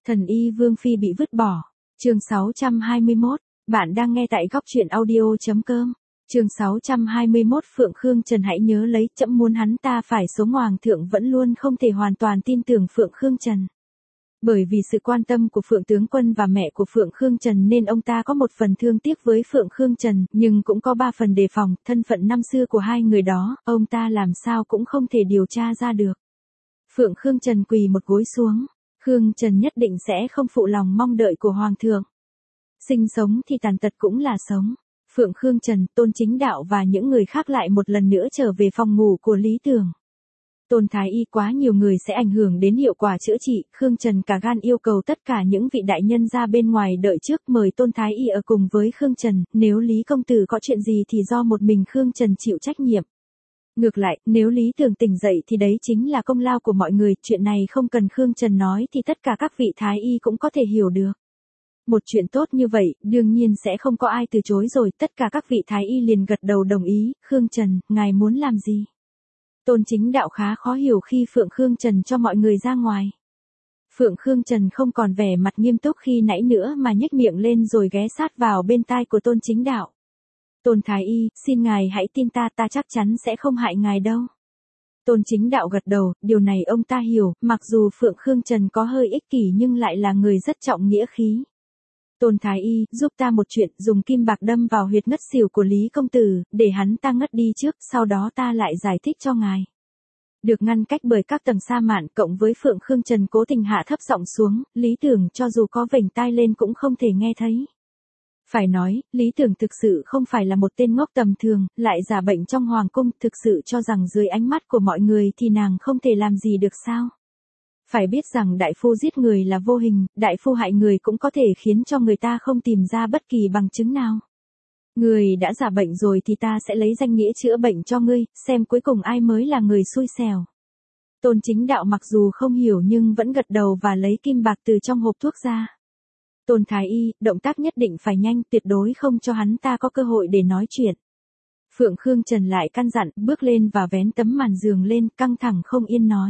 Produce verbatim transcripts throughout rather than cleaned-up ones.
Thần y Vương Phi bị vứt bỏ. Chương sáu trăm hai mươi mốt. Bạn đang nghe tại góc truyện audio chấm com. Chương sáu trăm hai mươi mốt. Phượng Khương Trần hãy nhớ lấy, trẫm muốn hắn ta phải sống. Hoàng thượng vẫn luôn không thể hoàn toàn tin tưởng Phượng Khương Trần. Bởi vì sự quan tâm của Phượng tướng quân và mẹ của Phượng Khương Trần nên ông ta có một phần thương tiếc với Phượng Khương Trần, nhưng cũng có ba phần đề phòng. Thân phận năm xưa của hai người đó, ông ta làm sao cũng không thể điều tra ra được. Phượng Khương Trần quỳ một gối xuống. Khương Trần nhất định sẽ không phụ lòng mong đợi của Hoàng thượng. Sinh sống thì tàn tật cũng là sống. Phượng Khương Trần, Tôn Chính Đạo và những người khác lại một lần nữa trở về phòng ngủ của Lý Tưởng. Tôn Thái Y quá nhiều người sẽ ảnh hưởng đến hiệu quả chữa trị. Khương Trần cả gan yêu cầu tất cả những vị đại nhân ra bên ngoài đợi trước, mời Tôn Thái Y ở cùng với Khương Trần. Nếu Lý công tử có chuyện gì thì do một mình Khương Trần chịu trách nhiệm. Ngược lại, nếu Lý Tưởng tỉnh dậy thì đấy chính là công lao của mọi người. Chuyện này không cần Khương Trần nói thì tất cả các vị Thái Y cũng có thể hiểu được. Một chuyện tốt như vậy, đương nhiên sẽ không có ai từ chối rồi. Tất cả các vị Thái Y liền gật đầu đồng ý. Khương Trần, ngài muốn làm gì? Tôn Chính Đạo khá khó hiểu khi Phượng Khương Trần cho mọi người ra ngoài. Phượng Khương Trần không còn vẻ mặt nghiêm túc khi nãy nữa mà nhếch miệng lên rồi ghé sát vào bên tai của Tôn Chính Đạo. Tôn Thái Y, xin ngài hãy tin ta, ta chắc chắn sẽ không hại ngài đâu. Tôn Chính Đạo gật đầu, điều này ông ta hiểu, mặc dù Phượng Khương Trần có hơi ích kỷ nhưng lại là người rất trọng nghĩa khí. Tôn Thái Y, giúp ta một chuyện, dùng kim bạc đâm vào huyệt ngất xỉu của Lý công tử, để hắn ta ngất đi trước, sau đó ta lại giải thích cho ngài. Được ngăn cách bởi các tầng sa mạn, cộng với Phượng Khương Trần cố tình hạ thấp giọng xuống, Lý Tưởng cho dù có vểnh tai lên cũng không thể nghe thấy. Phải nói, Lý Tưởng thực sự không phải là một tên ngốc tầm thường, lại giả bệnh trong hoàng cung, thực sự cho rằng dưới ánh mắt của mọi người thì nàng không thể làm gì được sao. Phải biết rằng đại phu giết người là vô hình, đại phu hại người cũng có thể khiến cho người ta không tìm ra bất kỳ bằng chứng nào. Người đã giả bệnh rồi thì ta sẽ lấy danh nghĩa chữa bệnh cho ngươi, xem cuối cùng ai mới là người xui xẻo. Tôn Chính Đạo mặc dù không hiểu nhưng vẫn gật đầu và lấy kim bạc từ trong hộp thuốc ra. Tôn Thái Y, động tác nhất định phải nhanh, tuyệt đối không cho hắn ta có cơ hội để nói chuyện. Phượng Khương Trần lại căn dặn, bước lên và vén tấm màn giường lên, căng thẳng không yên nói.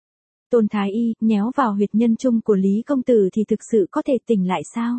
Tôn Thái Y, nhéo vào huyệt nhân trung của Lý công tử thì thực sự có thể tỉnh lại sao?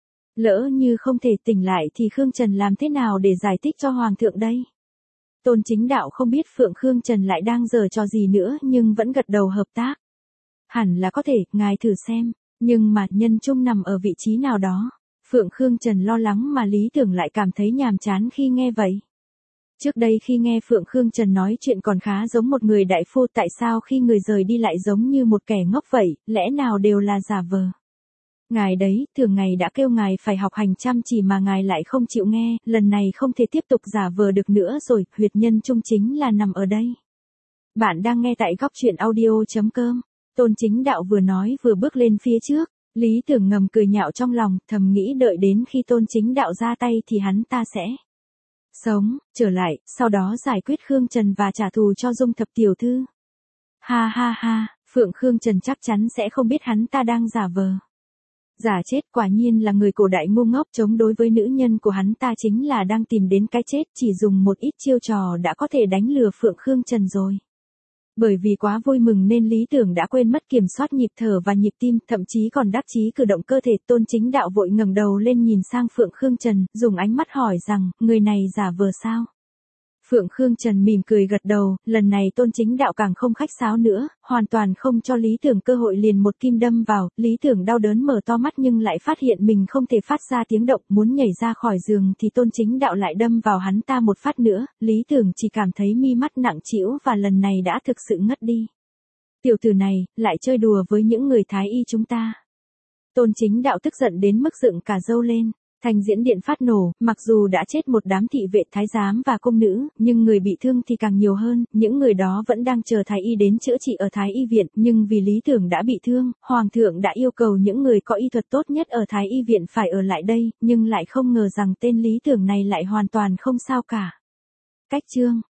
Lỡ như không thể tỉnh lại thì Khương Trần làm thế nào để giải thích cho Hoàng thượng đây? Tôn Chính Đạo không biết Phượng Khương Trần lại đang giở trò gì nữa nhưng vẫn gật đầu hợp tác. Hẳn là có thể, ngài thử xem, nhưng mà nhân trung nằm ở vị trí nào đó. Phượng Khương Trần lo lắng mà Lý Tưởng lại cảm thấy nhàm chán khi nghe vậy. Trước đây khi nghe Phượng Khương Trần nói chuyện còn khá giống một người đại phu, tại sao khi người rời đi lại giống như một kẻ ngốc vậy, lẽ nào đều là giả vờ. Ngài đấy, thường ngày đã kêu ngài phải học hành chăm chỉ mà ngài lại không chịu nghe, lần này không thể tiếp tục giả vờ được nữa rồi, huyệt nhân trung chính là nằm ở đây. Bạn đang nghe tại góc truyện audio chấm com. Tôn Chính Đạo vừa nói vừa bước lên phía trước. Lý Tưởng ngầm cười nhạo trong lòng, thầm nghĩ đợi đến khi Tôn Chính Đạo ra tay thì hắn ta sẽ sống, trở lại, sau đó giải quyết Khương Trần và trả thù cho Dung Thập tiểu thư. Ha ha ha, Phượng Khương Trần chắc chắn sẽ không biết hắn ta đang giả vờ. Giả chết, quả nhiên là người cổ đại ngu ngốc, chống đối với nữ nhân của hắn ta chính là đang tìm đến cái chết, chỉ dùng một ít chiêu trò đã có thể đánh lừa Phượng Khương Trần rồi. Bởi vì quá vui mừng nên Lý Tưởng đã quên mất kiểm soát nhịp thở và nhịp tim, thậm chí còn đắc chí cử động cơ thể. Tôn Chính Đạo vội ngẩng đầu lên nhìn sang Phượng Khương Trần, dùng ánh mắt hỏi rằng, người này giả vờ sao? Phượng Khương Trần mỉm cười gật đầu, lần này Tôn Chính Đạo càng không khách sáo nữa, hoàn toàn không cho Lý Tưởng cơ hội, liền một kim đâm vào. Lý Tưởng đau đớn mở to mắt nhưng lại phát hiện mình không thể phát ra tiếng động, muốn nhảy ra khỏi giường thì Tôn Chính Đạo lại đâm vào hắn ta một phát nữa. Lý Tưởng chỉ cảm thấy mi mắt nặng trĩu và lần này đã thực sự ngất đi. Tiểu tử này, lại chơi đùa với những người Thái Y chúng ta. Tôn Chính Đạo tức giận đến mức dựng cả râu lên. Thành diễn điện phát nổ, mặc dù đã chết một đám thị vệ thái giám và cung nữ, nhưng người bị thương thì càng nhiều hơn, những người đó vẫn đang chờ Thái Y đến chữa trị ở Thái Y viện, nhưng vì Lý Tưởng đã bị thương, Hoàng thượng đã yêu cầu những người có y thuật tốt nhất ở Thái Y viện phải ở lại đây, nhưng lại không ngờ rằng tên Lý Tưởng này lại hoàn toàn không sao cả. Cách chương